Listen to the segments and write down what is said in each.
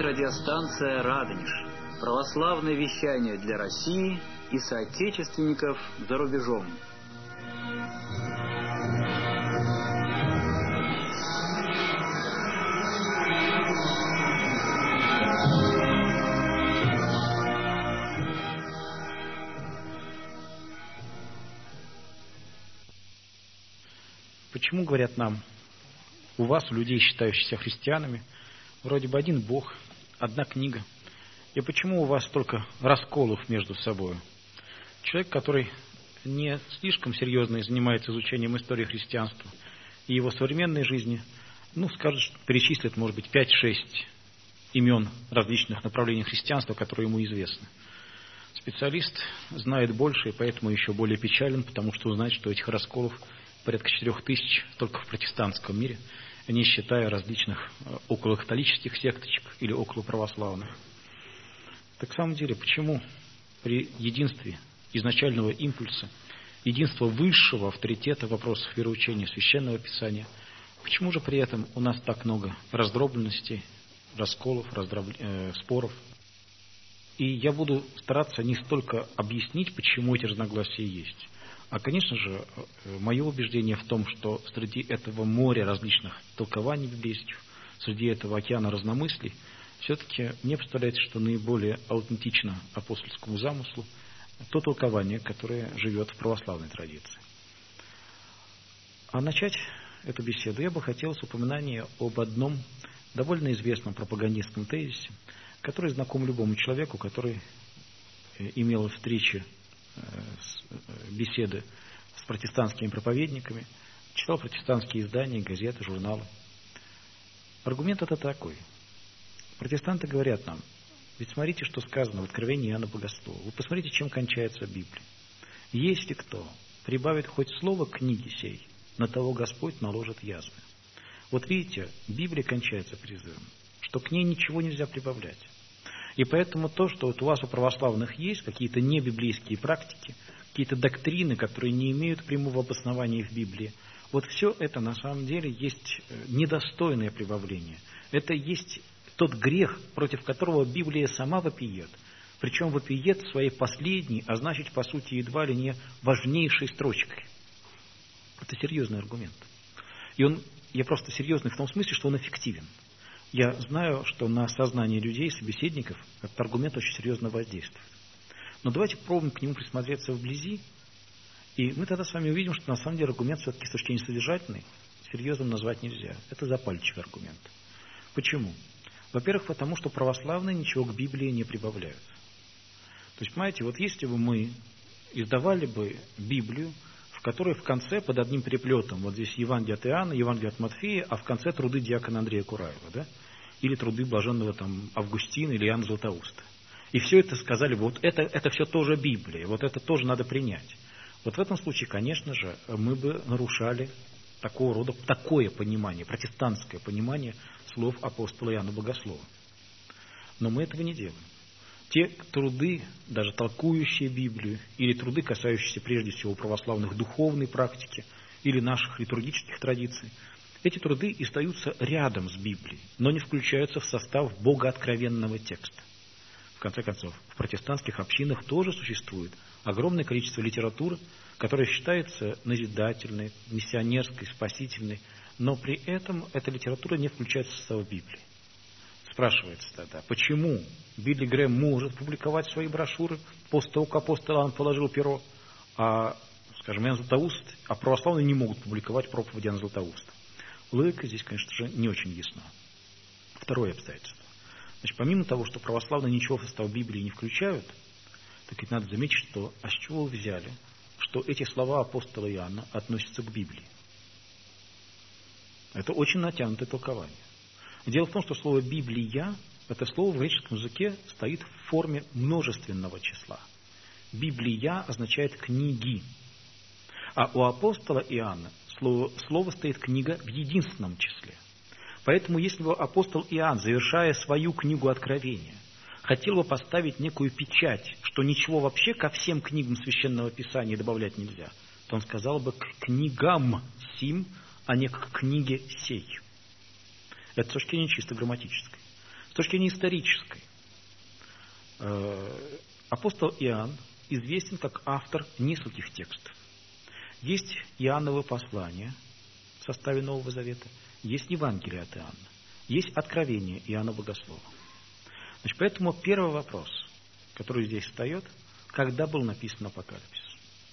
радиостанция «Радонеж». Православное вещание для России и соотечественников за рубежом. Почему, говорят нам, у вас, у людей, считающихся христианами, вроде бы один Бог, одна книга, и почему у вас столько расколов между собой? Человек, который не слишком серьезно занимается изучением истории христианства и его современной жизни, скажет, перечислит, может быть, 5-6 имен различных направлений христианства, которые ему известны. Специалист знает больше, и поэтому еще более печален, потому что узнает, что этих расколов порядка 4000 только в протестантском мире, не считая различных околокатолических секточек или околоправославных. Так в самом деле, почему при единстве изначального импульса, единства высшего авторитета в вопросах вероучения Священного Писания, почему же при этом у нас так много раздробленностей, расколов, споров? И я буду стараться не столько объяснить, почему эти разногласия есть, а, конечно же, мое убеждение в том, что среди этого моря различных толкований библейских, среди этого океана разномыслий, все-таки мне представляется, что наиболее аутентично апостольскому замыслу то толкование, которое живет в православной традиции. А начать эту беседу я бы хотел с упоминания об одном довольно известном пропагандистском тезисе, который знаком любому человеку, который имел встречи, беседы с протестантскими проповедниками, читал протестантские издания, газеты, журналы. Аргумент это такой. Протестанты говорят нам, ведь смотрите, что сказано в Откровении Иоанна Богослова. Вы посмотрите, чем кончается Библия. Если кто прибавит хоть слово к книге сей, на того Господь наложит язвы. Вот видите, Библия кончается призывом, что к ней ничего нельзя прибавлять. И поэтому то, что вот у вас у православных есть какие-то небиблейские практики, какие-то доктрины, которые не имеют прямого обоснования в Библии, вот все это на самом деле есть недостойное прибавление. Это есть тот грех, против которого Библия сама вопиет. Причем вопиет своей последней, а значит, по сути, едва ли не важнейшей строчкой. Это серьезный аргумент. И я просто серьезный в том смысле, что он эффективен. Я знаю, что на сознание людей, собеседников, этот аргумент очень серьезно воздействует. Но давайте попробуем к нему присмотреться вблизи, и мы тогда с вами увидим, что на самом деле аргумент все-таки с точки зрения содержательной серьезным назвать нельзя. Это запальчивый аргумент. Почему? Во-первых, потому что православные ничего к Библии не прибавляют. То есть, понимаете, вот если бы мы издавали бы Библию, в которой в конце под одним переплетом, вот здесь Евангелие от Иоанна, Евангелие от Матфея, а в конце труды диакона Андрея Кураева, да? Или труды блаженного Августина или Иоанна Златоуста. И все это сказали, вот это все тоже Библия, вот это тоже надо принять. Вот в этом случае, конечно же, мы бы нарушали такого рода, такое понимание, протестантское понимание слов апостола Иоанна Богослова. Но мы этого не делаем. Те труды, даже толкующие Библию, или труды, касающиеся прежде всего православных духовной практики, или наших литургических традиций, эти труды остаются рядом с Библией, но не включаются в состав богооткровенного текста. В конце концов, в протестантских общинах тоже существует огромное количество литературы, которая считается назидательной, миссионерской, спасительной, но при этом эта литература не включается в состав Библии. Спрашивается тогда, почему Билли Грэм может публиковать свои брошюры после того, как апостол Иоанн положил перо, а, скажем, Иоанн Златоуст, а православные не могут публиковать проповеди Иоанна Златоуста. Логика здесь, конечно же, не очень ясна. Второе обстоятельство. Значит, помимо того, что православные ничего в состав Библии не включают, так ведь надо заметить, что а с чего вы взяли, что эти слова апостола Иоанна относятся к Библии? Это очень натянутое толкование. Дело в том, что слово «Библия» – это слово в греческом языке стоит в форме множественного числа. «Библия» означает «книги». А у апостола Иоанна слово стоит «книга» в единственном числе. Поэтому, если бы апостол Иоанн, завершая свою книгу Откровения, хотел бы поставить некую печать, что ничего вообще ко всем книгам Священного Писания добавлять нельзя, то он сказал бы «к книгам сим», а не «к книге сей». Это с точки зрения чисто грамматической. С точки зрения исторической, апостол Иоанн известен как автор нескольких текстов. Есть Иоанново послание в составе Нового Завета, есть Евангелие от Иоанна, есть Откровение Иоанна Богослова. Значит, поэтому первый вопрос, который здесь встает, когда был написан Апокалипсис.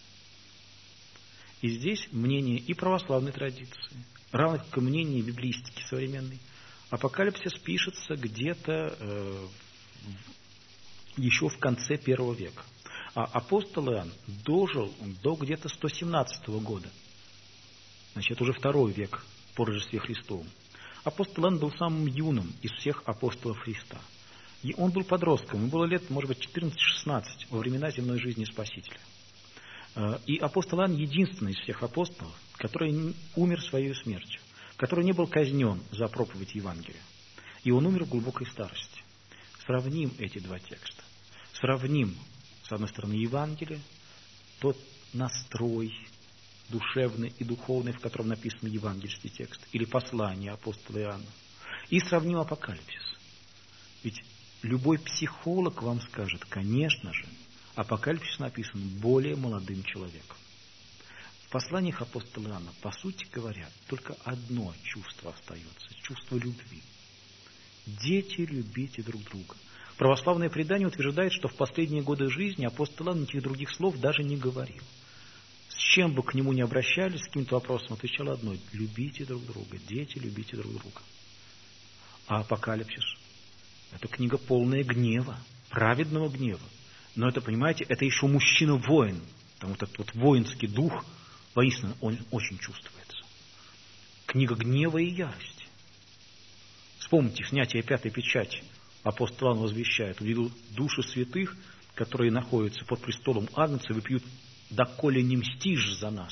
И здесь мнение и православной традиции, равно как и мнение библистики современной, Апокалипсис пишется где-то еще в конце первого века. А апостол Иоанн дожил до где-то 117 года. Значит, это уже второй век по Рождестве Христовом. Апостол Иоанн был самым юным из всех апостолов Христа. И он был подростком, ему было лет, может быть, 14-16 во времена земной жизни Спасителя. И апостол Иоанн единственный из всех апостолов, который умер своей смертью, который не был казнен за проповедь Евангелия. И он умер в глубокой старости. Сравним эти два текста. Сравним, с одной стороны, Евангелие, тот настрой душевный и духовный, в котором написан евангельский текст, или послание апостола Иоанна, и сравним Апокалипсис. Ведь любой психолог вам скажет, конечно же, Апокалипсис написан более молодым человеком. В посланиях апостола Иоанна, по сути говоря, только одно чувство остается – чувство любви. Дети, любите друг друга. Православное предание утверждает, что в последние годы жизни апостол Иоанн никаких других слов даже не говорил. С чем бы к нему ни обращались, с каким-то вопросом, отвечал одно – любите друг друга, дети, любите друг друга. А Апокалипсис – это книга полная гнева, праведного гнева. Но это, понимаете, это еще мужчина-воин. Там вот этот вот воинский дух, воистину, он очень чувствуется. Книга гнева и ярости. Вспомните, снятие пятой печати. Апостол Иоанн возвещает: увидел души святых, которые находятся под престолом Агнца, выпьют: доколе не мстишь за нас.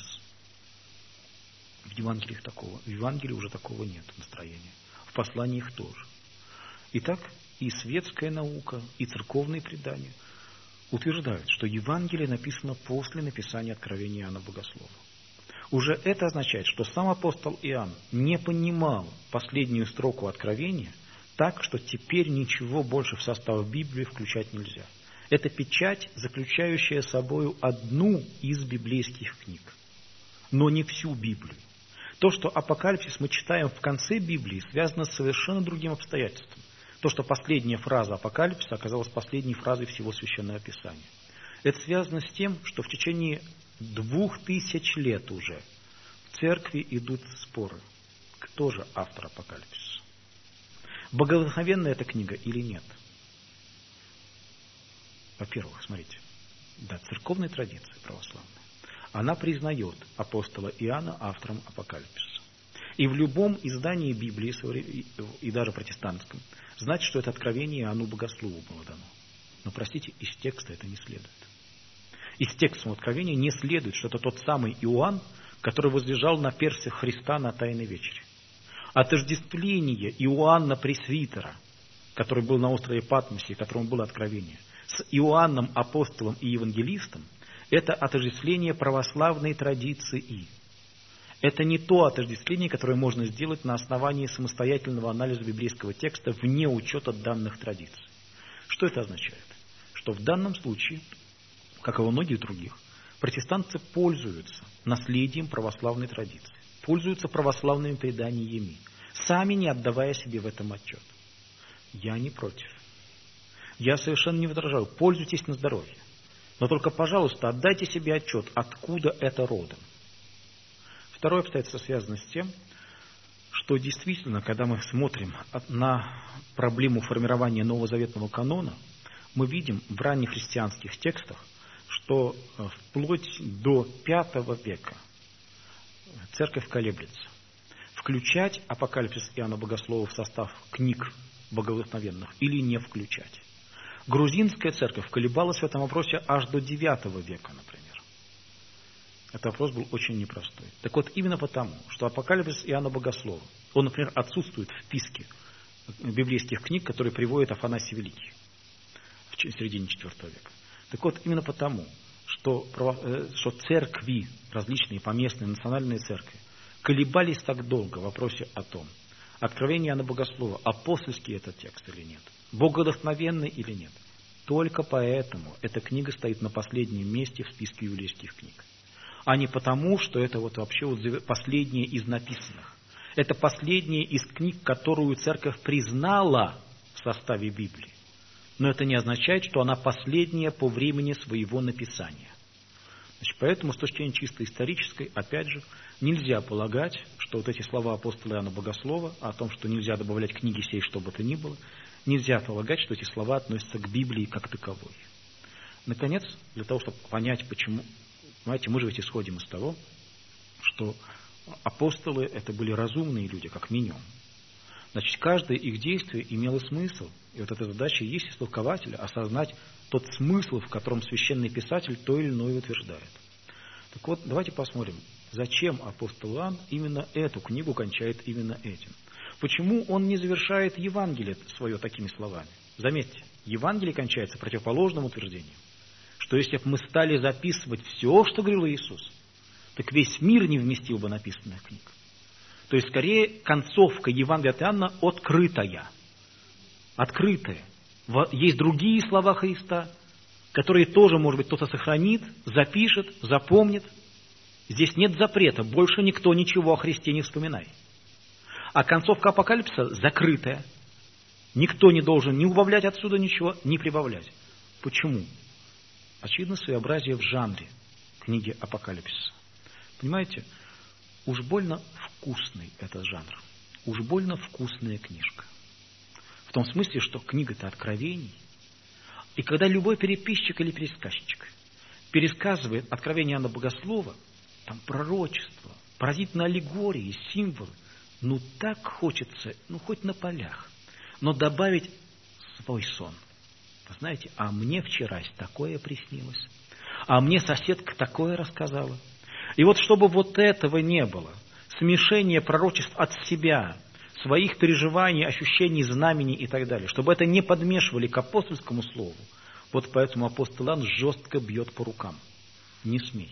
В Евангелии уже такого нет настроения. В посланиях тоже. Итак, и светская наука, и церковные предания утверждают, что Евангелие написано после написания Откровения Иоанна Богослова. Уже это означает, что сам апостол Иоанн не понимал последнюю строку Откровения так, что теперь ничего больше в состав Библии включать нельзя. Это печать, заключающая собою одну из библейских книг, но не всю Библию. То, что Апокалипсис мы читаем в конце Библии, связано с совершенно другим обстоятельством. То, что последняя фраза Апокалипсиса оказалась последней фразой всего Священного Писания. Это связано с тем, что в течение 2000 лет уже в церкви идут споры. Кто же автор Апокалипсиса? Богодухновенная эта книга или нет? Во-первых, смотрите, да, церковная традиция православная, она признает апостола Иоанна автором Апокалипсиса. И в любом издании Библии, и даже протестантском, знать, что это откровение Иоанну Богослову было дано. Но, простите, из текста это не следует. Из текста Откровения не следует, что это тот самый Иоанн, который возлежал на перстях Христа на Тайной вечере. Отождествление Иоанна Пресвитера, который был на острове Патмосе, которому было откровение, с Иоанном апостолом и евангелистом, это отождествление православной традиции. Это не то отождествление, которое можно сделать на основании самостоятельного анализа библейского текста вне учета данных традиций. Что это означает? Что в данном случае, как и во многих других, протестанты пользуются наследием православной традиции, пользуются православными преданиями, сами не отдавая себе в этом отчет. Я не против. Я совершенно не возражаю. Пользуйтесь на здоровье. Но только, пожалуйста, отдайте себе отчет, откуда это родом. Второе обстоятельство связано с тем, что действительно, когда мы смотрим на проблему формирования новозаветного канона, мы видим в ранних христианских текстах, что вплоть до V века церковь колеблется. Включать Апокалипсис Иоанна Богослова в состав книг богодухновенных или не включать. Грузинская церковь колебалась в этом вопросе аж до IX века, например. Этот вопрос был очень непростой. Так вот, именно потому, что Апокалипсис Иоанна Богослова, он, например, отсутствует в списке библейских книг, которые приводит Афанасий Великий в середине IV века. Так вот, именно потому, что церкви, различные поместные национальные церкви, колебались так долго в вопросе о том, Откровение Иоанна Богослова, апостольский этот текст или нет, богодухновенный или нет. Только поэтому эта книга стоит на последнем месте в списке еврейских книг. А не потому, что это вообще последнее из написанных. Это последняя из книг, которую церковь признала в составе Библии. Но это не означает, что она последняя по времени своего написания. Значит, поэтому с точки зрения чисто исторической, опять же, нельзя полагать, что вот эти слова апостола Иоанна Богослова о том, что нельзя добавлять книги сей, что бы то ни было, нельзя полагать, что эти слова относятся к Библии как таковой. Наконец, для того, чтобы понять, почему, понимаете, мы же ведь исходим из того, что апостолы это были разумные люди, как минимум. Значит, каждое их действие имело смысл. И вот эта задача есть истолкователя осознать тот смысл, в котором священный писатель то или иное утверждает. Так вот, давайте посмотрим, зачем апостол Иоанн именно эту книгу кончает именно этим. Почему он не завершает Евангелие свое такими словами? Заметьте, Евангелие кончается противоположным утверждением, что если бы мы стали записывать все, что говорил Иисус, так весь мир не вместил бы написанных книг. То есть, скорее, концовка Евангелия от Иоанна открытая. Открытая. Есть другие слова Христа, которые тоже, может быть, кто-то сохранит, запишет, запомнит. Здесь нет запрета, больше никто ничего о Христе не вспоминает. А концовка Апокалипсиса закрытая. Никто не должен ни убавлять отсюда ничего, ни прибавлять. Почему? Очевидно, своеобразие в жанре книги Апокалипсиса. Понимаете, уж больно вкусный этот жанр. Уж больно вкусная книжка. В том смысле, что книга-то откровений. И когда любой переписчик или пересказчик пересказывает откровение Иоанна Богослова, там пророчество, поразительные аллегории, символы, ну так хочется, ну хоть на полях, но добавить свой сон. Вы знаете, а мне вчера такое приснилось, а мне соседка такое рассказала. И вот чтобы вот этого не было, смешение пророчеств от себя, своих переживаний, ощущений, знамений и так далее, чтобы это не подмешивали к апостольскому слову, вот поэтому апостол Иоанн жестко бьет по рукам. Не смей.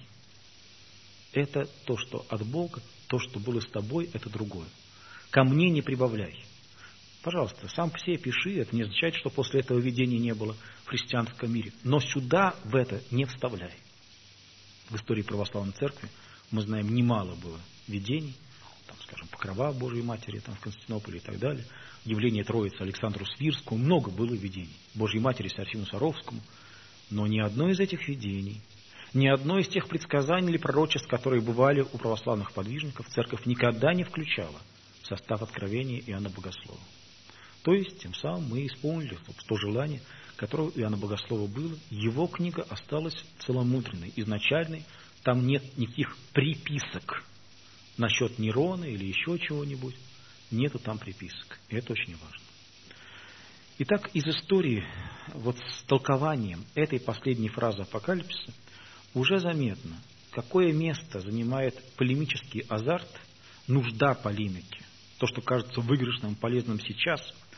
Это то, что от Бога, то, что было с тобой, это другое. Ко мне не прибавляй. Пожалуйста, сам по себе пиши, это не означает, что после этого видения не было в христианском мире. Но сюда, в это, не вставляй. В истории православной церкви мы знаем, немало было видений, там, скажем, покрова Божией Матери там, в Константинополе и так далее, явление Троицы Александру Свирскому, много было видений, Божьей Матери Серафиму Саровскому, но ни одно из этих видений, ни одно из тех предсказаний или пророчеств, которые бывали у православных подвижников, церковь никогда не включала в состав откровения Иоанна Богослова. То есть, тем самым мы исполнили то желание, которое у Иоанна Богослова было. Его книга осталась целомудренной, изначальной. Там нет никаких приписок насчет Нерона или еще чего-нибудь. Нету там приписок. И это очень важно. Итак, из истории вот с толкованием этой последней фразы Апокалипсиса уже заметно, какое место занимает полемический азарт, нужда полемики. То, что кажется выигрышным, полезным сейчас,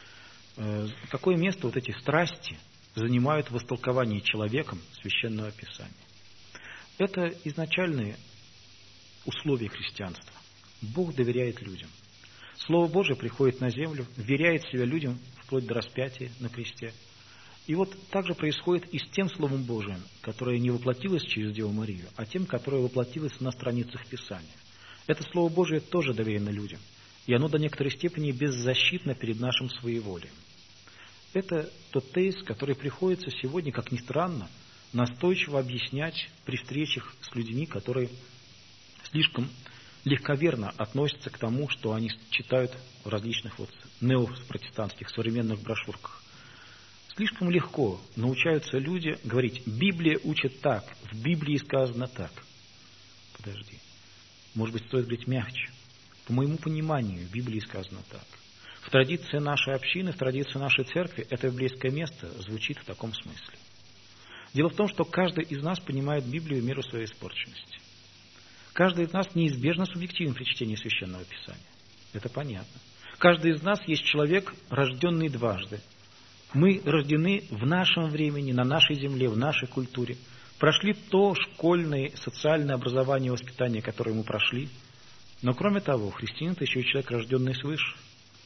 какое место вот эти страсти занимают в истолковании человеком Священного Писания. Это изначальные условия христианства. Бог доверяет людям. Слово Божие приходит на землю, вверяет себя людям вплоть до распятия на кресте. И вот так же происходит и с тем Словом Божиим, которое не воплотилось через Деву Марию, а тем, которое воплотилось на страницах Писания. Это Слово Божие тоже доверено людям. И оно до некоторой степени беззащитно перед нашим своеволием. Это тот тезис, который приходится сегодня, как ни странно, настойчиво объяснять при встречах с людьми, которые слишком легковерно относятся к тому, что они читают в различных неопротестантских современных брошюрках. Слишком легко научаются люди говорить: Библия учит так, в Библии сказано так. Подожди. Может быть, стоит говорить мягче. По моему пониманию, в Библии сказано так. В традиции нашей общины, в традиции нашей церкви это библейское место звучит в таком смысле. Дело в том, что каждый из нас понимает Библию в меру своей испорченности. Каждый из нас неизбежно субъективен при чтении Священного Писания. Это понятно. Каждый из нас есть человек, рожденный дважды. Мы рождены в нашем времени, на нашей земле, в нашей культуре. Прошли то школьное, социальное образование и воспитание, которое мы прошли. Но кроме того, христианин – это еще и человек, рожденный свыше.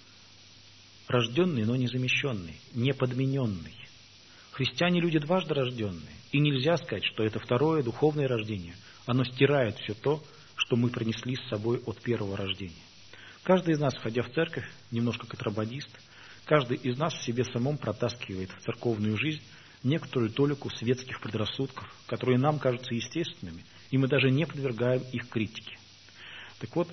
рожденный, но не замещенный, не подмененный. Христиане – люди дважды рожденные, и нельзя сказать, что это второе духовное рождение. Оно стирает все то, что мы принесли с собой от первого рождения. Каждый из нас, входя в церковь, немножко контрабандист, каждый из нас в себе самом протаскивает в церковную жизнь некоторую толику светских предрассудков, которые нам кажутся естественными, и мы даже не подвергаем их критике. Так вот,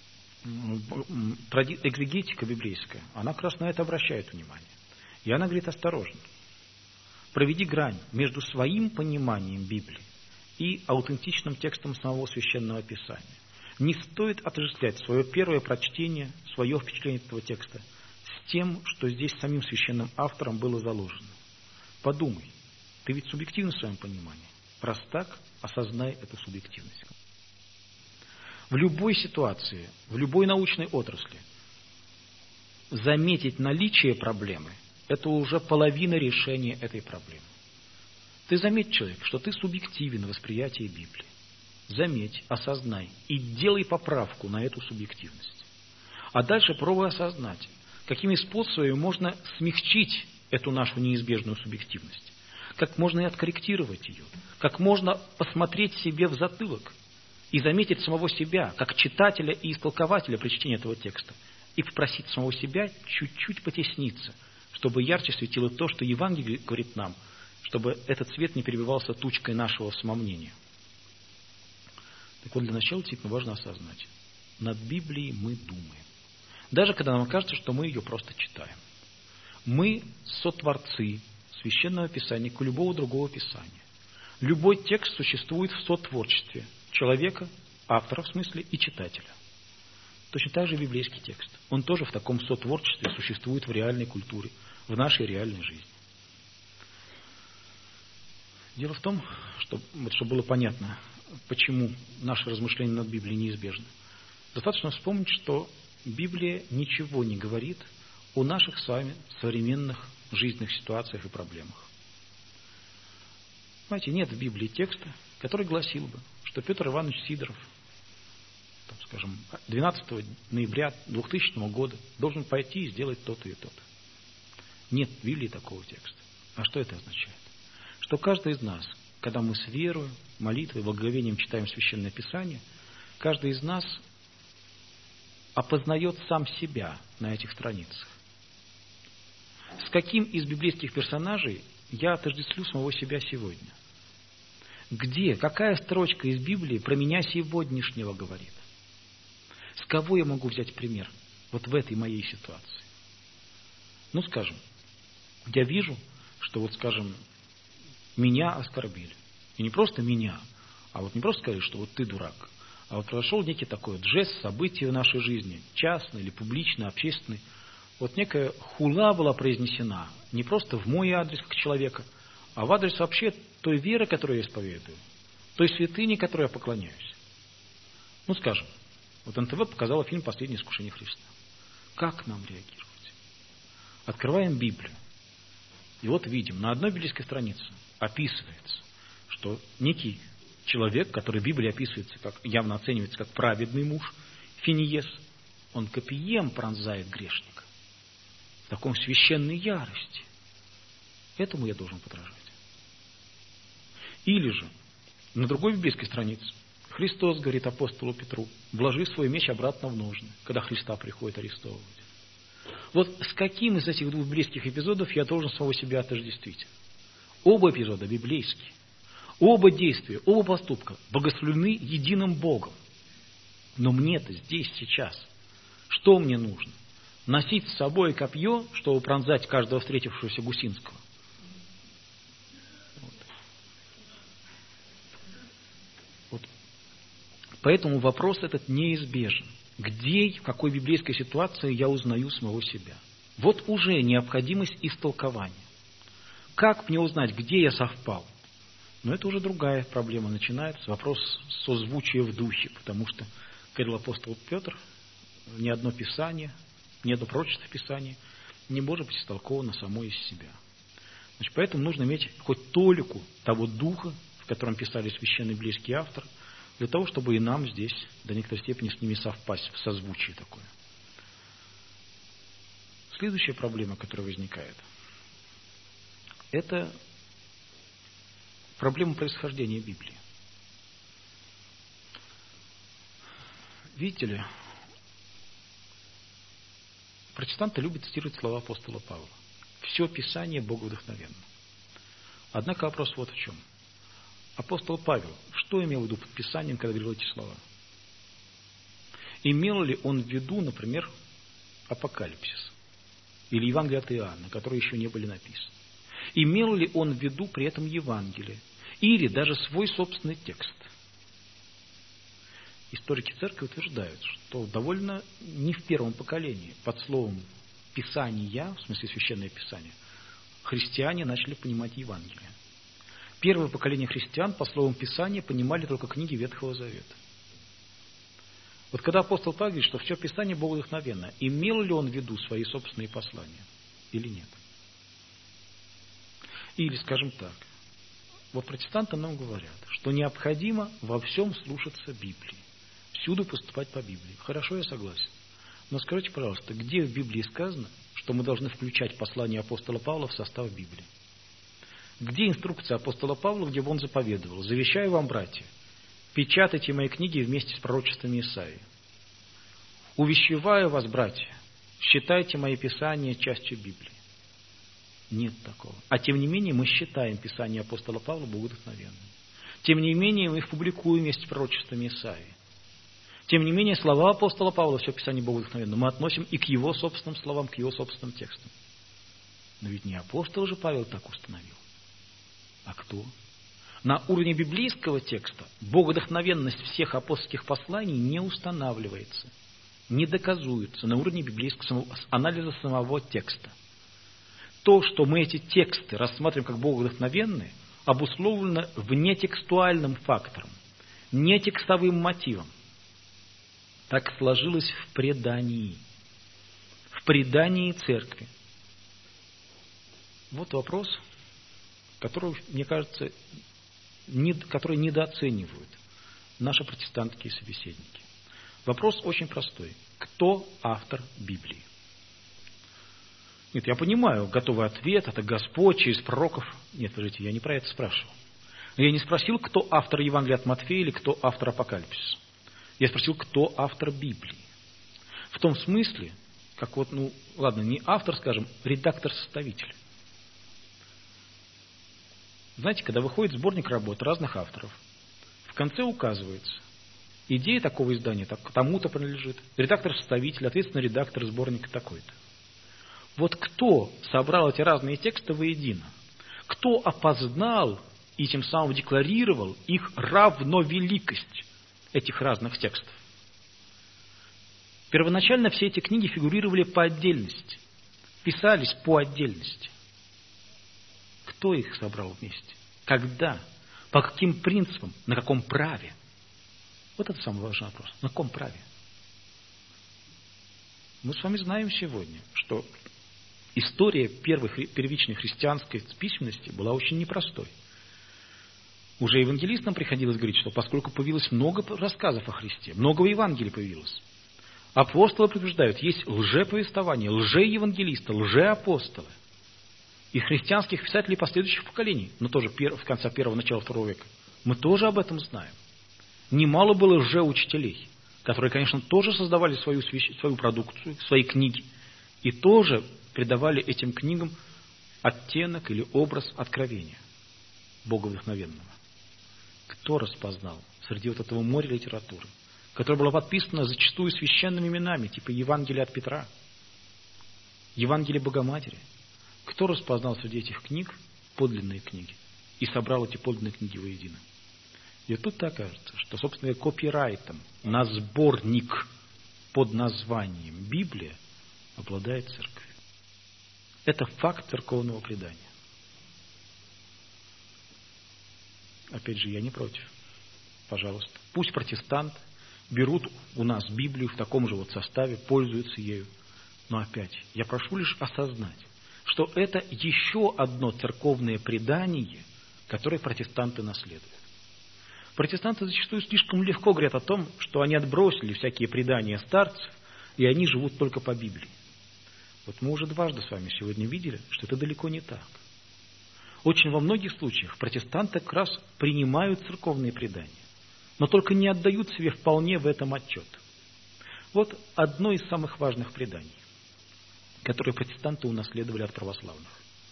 экзегетика библейская, она как раз на это обращает внимание. И она говорит: осторожно, проведи грань между своим пониманием Библии и аутентичным текстом самого Священного Писания. Не стоит отождествлять свое первое прочтение, свое впечатление этого текста с тем, что здесь самим священным автором было заложено. Подумай, ты ведь субъективен в своем понимании. Раз так, осознай эту субъективность. В любой ситуации, в любой научной отрасли заметить наличие проблемы – это уже половина решения этой проблемы. Ты заметь, человек, что ты субъективен в восприятии Библии. Заметь, осознай и делай поправку на эту субъективность. А дальше пробуй осознать, какими способами можно смягчить эту нашу неизбежную субъективность, как можно и откорректировать ее, как можно посмотреть себе в затылок и заметить самого себя, как читателя и истолкователя при чтении этого текста, и попросить самого себя чуть-чуть потесниться, чтобы ярче светило то, что Евангелие говорит нам, чтобы этот свет не перебивался тучкой нашего самомнения. Так вот, для начала действительно важно осознать, над Библией мы думаем. Даже когда нам кажется, что мы ее просто читаем. Мы сотворцы Священного Писания, как и любого другого Писания. Любой текст существует в сотворчестве человека, автора в смысле, и читателя. Точно так же библейский текст. Он тоже в таком сотворчестве существует в реальной культуре, в нашей реальной жизни. Дело в том, чтобы было понятно, почему наши размышления над Библией неизбежны. Достаточно вспомнить, что Библия ничего не говорит о наших с вами современных жизненных ситуациях и проблемах. Знаете, нет в Библии текста, который гласил бы, что Петр Иванович Сидоров, там, скажем, 12 ноября 2000 года должен пойти и сделать то-то и то-то. Нет в Библии такого текста. А что это означает? Что каждый из нас, когда мы с верой, молитвой, благоговением читаем Священное Писание, каждый из нас опознает сам себя на этих страницах. С каким из библейских персонажей я отождествлю самого себя сегодня? Где, какая строчка из Библии про меня сегодняшнего говорит? С кого я могу взять пример вот в этой моей ситуации? Ну, скажем, я вижу, что вот, скажем, меня оскорбили. И не просто меня, а вот не просто сказали, что вот ты дурак, а вот произошел некий такой вот жест, событие в нашей жизни, частный или публичный, общественный. Вот некая хула была произнесена не просто в мой адрес как человека, а в адрес вообще той веры, которую я исповедую, той святыни, которой я поклоняюсь. Ну, скажем, вот НТВ показала фильм «Последнее искушение Христа». Как нам реагировать? Открываем Библию. И вот видим, на одной библейской странице описывается, что некий человек, который в Библии описывается, как, явно оценивается как праведный муж, Финиес, он копьем пронзает грешника. В таком священной ярости. Этому я должен подражать. Или же, на другой библейской странице, Христос говорит апостолу Петру: вложи свой меч обратно в ножны, когда Христа приходит арестовывать. Вот с каким из этих двух библейских эпизодов я должен самого себя отождествить? Оба эпизода библейские. Оба действия, оба поступка благословлены единым Богом. Но мне-то здесь, сейчас, что мне нужно? Носить с собой копье, чтобы пронзать каждого встретившегося Гусинского? Вот. Поэтому вопрос этот неизбежен. Где, в какой библейской ситуации я узнаю самого себя? Вот уже необходимость истолкования. Как мне узнать, где я совпал? Но это уже другая проблема начинается. Вопрос созвучия в духе, потому что, как говорил апостол Петр, ни одно Писание, ни одно пророчество Писания не может быть истолковано само из себя. Значит, поэтому нужно иметь хоть толику того духа, в котором писали священные библейские авторы, для того, чтобы и нам здесь до некоторой степени с ними совпасть в созвучии такое. Следующая проблема, которая возникает, это проблема происхождения Библии. Видите ли, протестанты любят цитировать слова апостола Павла. Все Писание боговдохновенно. Однако вопрос вот в чем. Апостол Павел, что имел в виду под Писанием, когда говорил эти слова? Имел ли он в виду, например, Апокалипсис или Евангелие от Иоанна, которые еще не были написаны? Имел ли он в виду при этом Евангелие или даже свой собственный текст? Историки церкви утверждают, что довольно не в первом поколении под словом «писания», в смысле священное писание, христиане начали понимать Евангелие. Первое поколение христиан по словам Писания понимали только книги Ветхого Завета. Вот когда апостол Павел говорит, что все Писание боговдохновенно, имел ли он в виду свои собственные послания или нет? Или, скажем так, вот протестанты нам говорят, что необходимо во всем слушаться Библии, всюду поступать по Библии. Хорошо, я согласен. Но скажите, пожалуйста, где в Библии сказано, что мы должны включать послание апостола Павла в состав Библии? Где инструкция апостола Павла, где он заповедовал: «Завещаю вам, братья, печатайте мои книги вместе с пророчествами Исаии. Увещеваю вас, братья, считайте мои писания частью Библии». Нет такого. А тем не менее мы считаем Писание апостола Павла боговдохновенным. Тем не менее мы их публикуем вместе с пророчествами Исаии. Тем не менее слова апостола Павла, все Писание боговдохновенно, мы относим и к его собственным словам, к его собственным текстам. Но ведь не апостол же Павел так установил. А кто? На уровне библейского текста боговдохновенность всех апостольских посланий не устанавливается, не доказуется на уровне библейского анализа самого текста. То, что мы эти тексты рассматриваем как боговдохновенные, обусловлено внетекстуальным фактором, нетекстовым мотивом. Так сложилось в предании церкви. Вот вопрос, который, мне кажется, который недооценивают наши протестантские собеседники. Вопрос очень простой. Кто автор Библии? Нет, я понимаю, готовый ответ, это Господь через пророков. Нет, подождите, я не про это спрашивал. Я не спросил, кто автор Евангелия от Матфея или кто автор Апокалипсиса. Я спросил, кто автор Библии. В том смысле, как вот, не автор, скажем, редактор-составитель. Знаете, когда выходит сборник работ разных авторов, в конце указывается, идея такого издания тому-то принадлежит, редактор-составитель, ответственный редактор сборника такой-то. Вот кто собрал эти разные тексты воедино? Кто опознал и тем самым декларировал их равновеликость, этих разных текстов? Первоначально все эти книги фигурировали по отдельности, писались по отдельности. Кто их собрал вместе? Когда? По каким принципам? На каком праве? Вот это самый важный вопрос. На каком праве? Мы с вами знаем сегодня, что история первичной христианской письменности была очень непростой. Уже евангелистам приходилось говорить, что поскольку появилось много рассказов о Христе, много Евангелий появилось, апостолы предупреждают, есть лжеповествование, лжеевангелисты, лжеапостолы. И христианских писателей последующих поколений, но тоже в конце первого, начала второго века, мы тоже об этом знаем. Немало было лжеучителей, которые, конечно, тоже создавали свою продукцию, свои книги, и тоже придавали этим книгам оттенок или образ откровения боговдохновенного. Кто распознал среди вот этого моря литературы, которая была подписана зачастую священными именами, типа Евангелия от Петра, Евангелие Богоматери? Кто распознал среди этих книг подлинные книги и собрал эти подлинные книги воедино? И тут-то окажется, что, собственно, копирайтом на сборник под названием Библия обладает церковь. Это факт церковного предания. Опять же, я не против. Пожалуйста. Пусть протестанты берут у нас Библию в таком же вот составе, пользуются ею. Но опять, я прошу лишь осознать, что это еще одно церковное предание, которое протестанты наследуют. Протестанты зачастую слишком легко говорят о том, что они отбросили всякие предания старцев, и они живут только по Библии. Вот мы уже дважды с вами сегодня видели, что это далеко не так. Очень во многих случаях протестанты как раз принимают церковные предания, но только не отдают себе вполне в этом отчет. Вот одно из самых важных преданий, которые протестанты унаследовали от православных.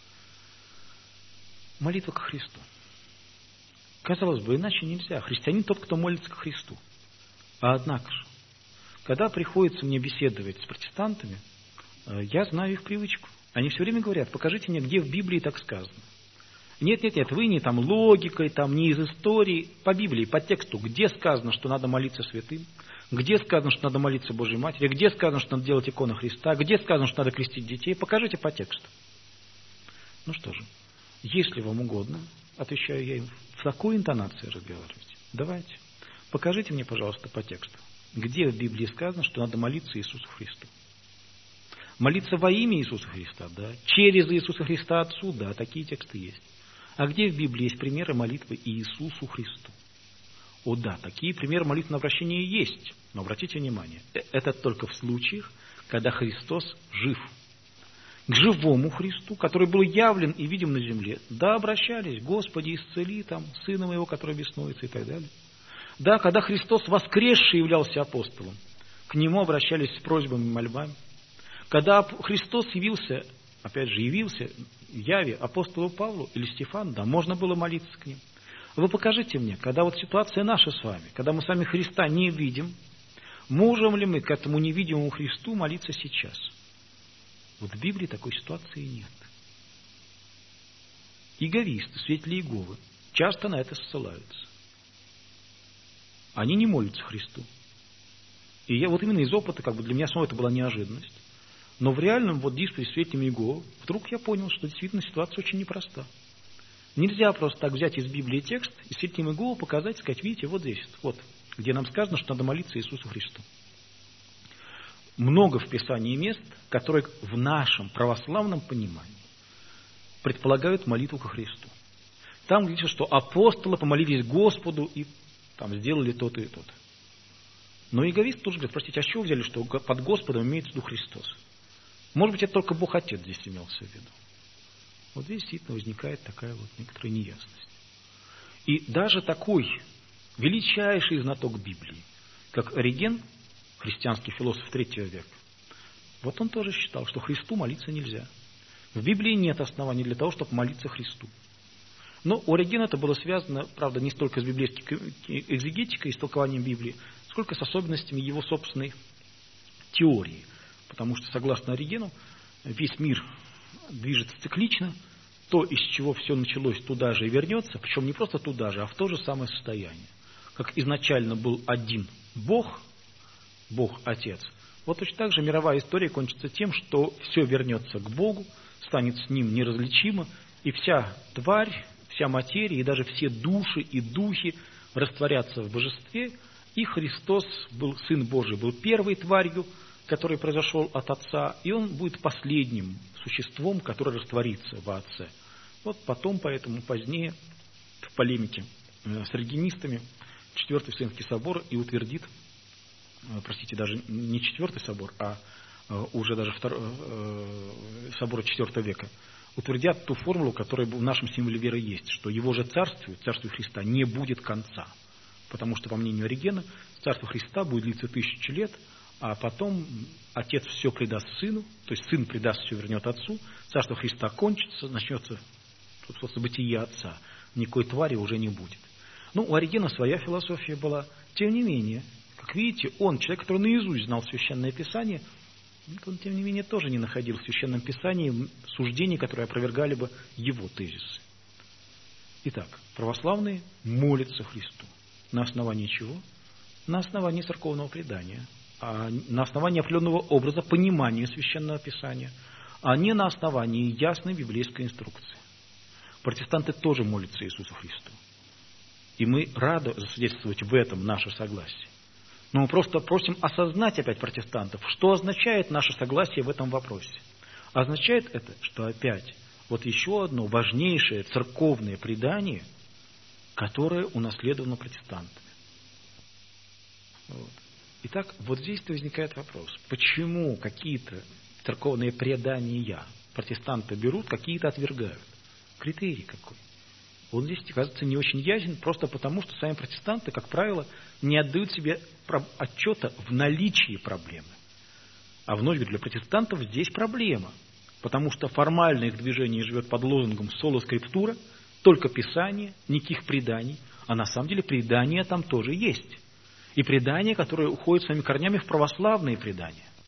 Молитва ко Христу. Казалось бы, иначе нельзя. Христианин тот, кто молится ко Христу. А однако же, когда приходится мне беседовать с протестантами, я знаю их привычку. Они все время говорят: покажите мне, где в Библии так сказано. Нет, вы не там логикой, там не из истории, по Библии, по тексту, где сказано, что надо молиться святым, где сказано, что надо молиться Божьей Матери, где сказано, что надо делать икону Христа, где сказано, что надо крестить детей, покажите по тексту. Ну что же, если вам угодно, отвечаю я им, в такой интонации разговаривать, давайте, покажите мне, пожалуйста, по тексту, где в Библии сказано, что надо молиться Иисусу Христу. Молиться во имя Иисуса Христа, да, через Иисуса Христа Отцу, да, такие тексты есть. А где в Библии есть примеры молитвы Иисусу Христу? О да, такие примеры молитвы на обращение есть. Но обратите внимание, это только в случаях, когда Христос жив. К живому Христу, который был явлен и видим на земле, да, обращались: Господи, исцели там сына моего, который беснуется, и так далее. Да, когда Христос воскресший являлся апостолом, к нему обращались с просьбами и мольбами. Когда Христос явился, опять же, явился в яве апостолу Павлу или Стефану, да, можно было молиться к ним. Вы покажите мне, когда вот ситуация наша с вами, когда мы сами Христа не видим, можем ли мы к этому невидимому Христу молиться сейчас? Вот в Библии такой ситуации нет. Иеговисты, свидетели Иеговы, часто на это ссылаются. Они не молятся Христу. И я вот именно из опыта, для меня самого это была неожиданность. Но в реальном действии с свидетелями Иеговы вдруг я понял, что действительно ситуация очень непроста. Нельзя просто так взять из Библии текст и свидетелям Иеговы показать, сказать: видите, вот здесь, вот, где нам сказано, что надо молиться Иисусу Христу. Много в Писании мест, которые в нашем православном понимании предполагают молитву ко Христу. Там говорится, что апостолы помолились Господу и там сделали то-то и то-то. Но иеговисты тоже говорят: простите, а с чего взяли, что под Господом имеется в виду Христос? Может быть, это только Бог Отец здесь имелся в виду. Вот здесь действительно возникает такая вот некоторая неясность. И даже такой величайший знаток Библии, как Ориген, христианский философ III века, вот он тоже считал, что Христу молиться нельзя. В Библии нет оснований для того, чтобы молиться Христу. Но у Оригена это было связано, правда, не столько с библейской экзегетикой и с толкованием Библии, сколько с особенностями его собственной теории. Потому что, согласно Оригену, весь мир движется циклично, то, из чего все началось, туда же и вернется, причем не просто туда же, а в то же самое состояние. Как изначально был один Бог, Бог Отец, вот точно так же мировая история кончится тем, что все вернется к Богу, станет с Ним неразличимо, и вся тварь, вся материя, и даже все души и духи растворятся в божестве, и Христос, Сын Божий, был первой тварью, который произошел от Отца, и Он будет последним существом, которое растворится во Отце. Вот потом, поэтому позднее, в полемике с оригенистами, Четвертый Вселенский собор и утвердит, простите, даже не Четвертый собор, а уже даже собор IV века, утвердят ту формулу, которая в нашем символе веры есть, что его же царствию Христа, не будет конца. Потому что, по мнению Оригена, царство Христа будет длиться 1000 лет, а потом Отец все предаст Сыну, то есть Сын предаст все, вернет Отцу, царство Христа кончится, начнется, собственно, бытие Отца, никакой твари уже не будет. Ну, у Оригена своя философия была. Тем не менее, как видите, он, человек, который наизусть знал Священное Писание, он, тем не менее, тоже не находил в Священном Писании суждений, которые опровергали бы его тезисы. Итак, православные молятся Христу. На основании чего? На основании церковного предания, на основании определенного образа понимания Священного Писания, а не на основании ясной библейской инструкции. Протестанты тоже молятся Иисусу Христу. И мы рады засвидетельствовать в этом наше согласие. Но мы просто просим осознать опять протестантов, что означает наше согласие в этом вопросе. Означает это, что опять вот еще одно важнейшее церковное предание, которое унаследовано протестантами. Вот. Итак, вот здесь-то возникает вопрос, почему какие-то церковные предания протестанты берут, какие-то отвергают. Критерий какой? Он здесь, кажется, не очень ясен, просто потому, что сами протестанты, как правило, не отдают себе отчета в наличии проблемы. А вновь говорю, для протестантов здесь проблема, потому что формально их движение живет под лозунгом «соло скриптура», только Писание, никаких преданий, а на самом деле предания там тоже есть. И предания, которые уходят своими корнями в православные предания.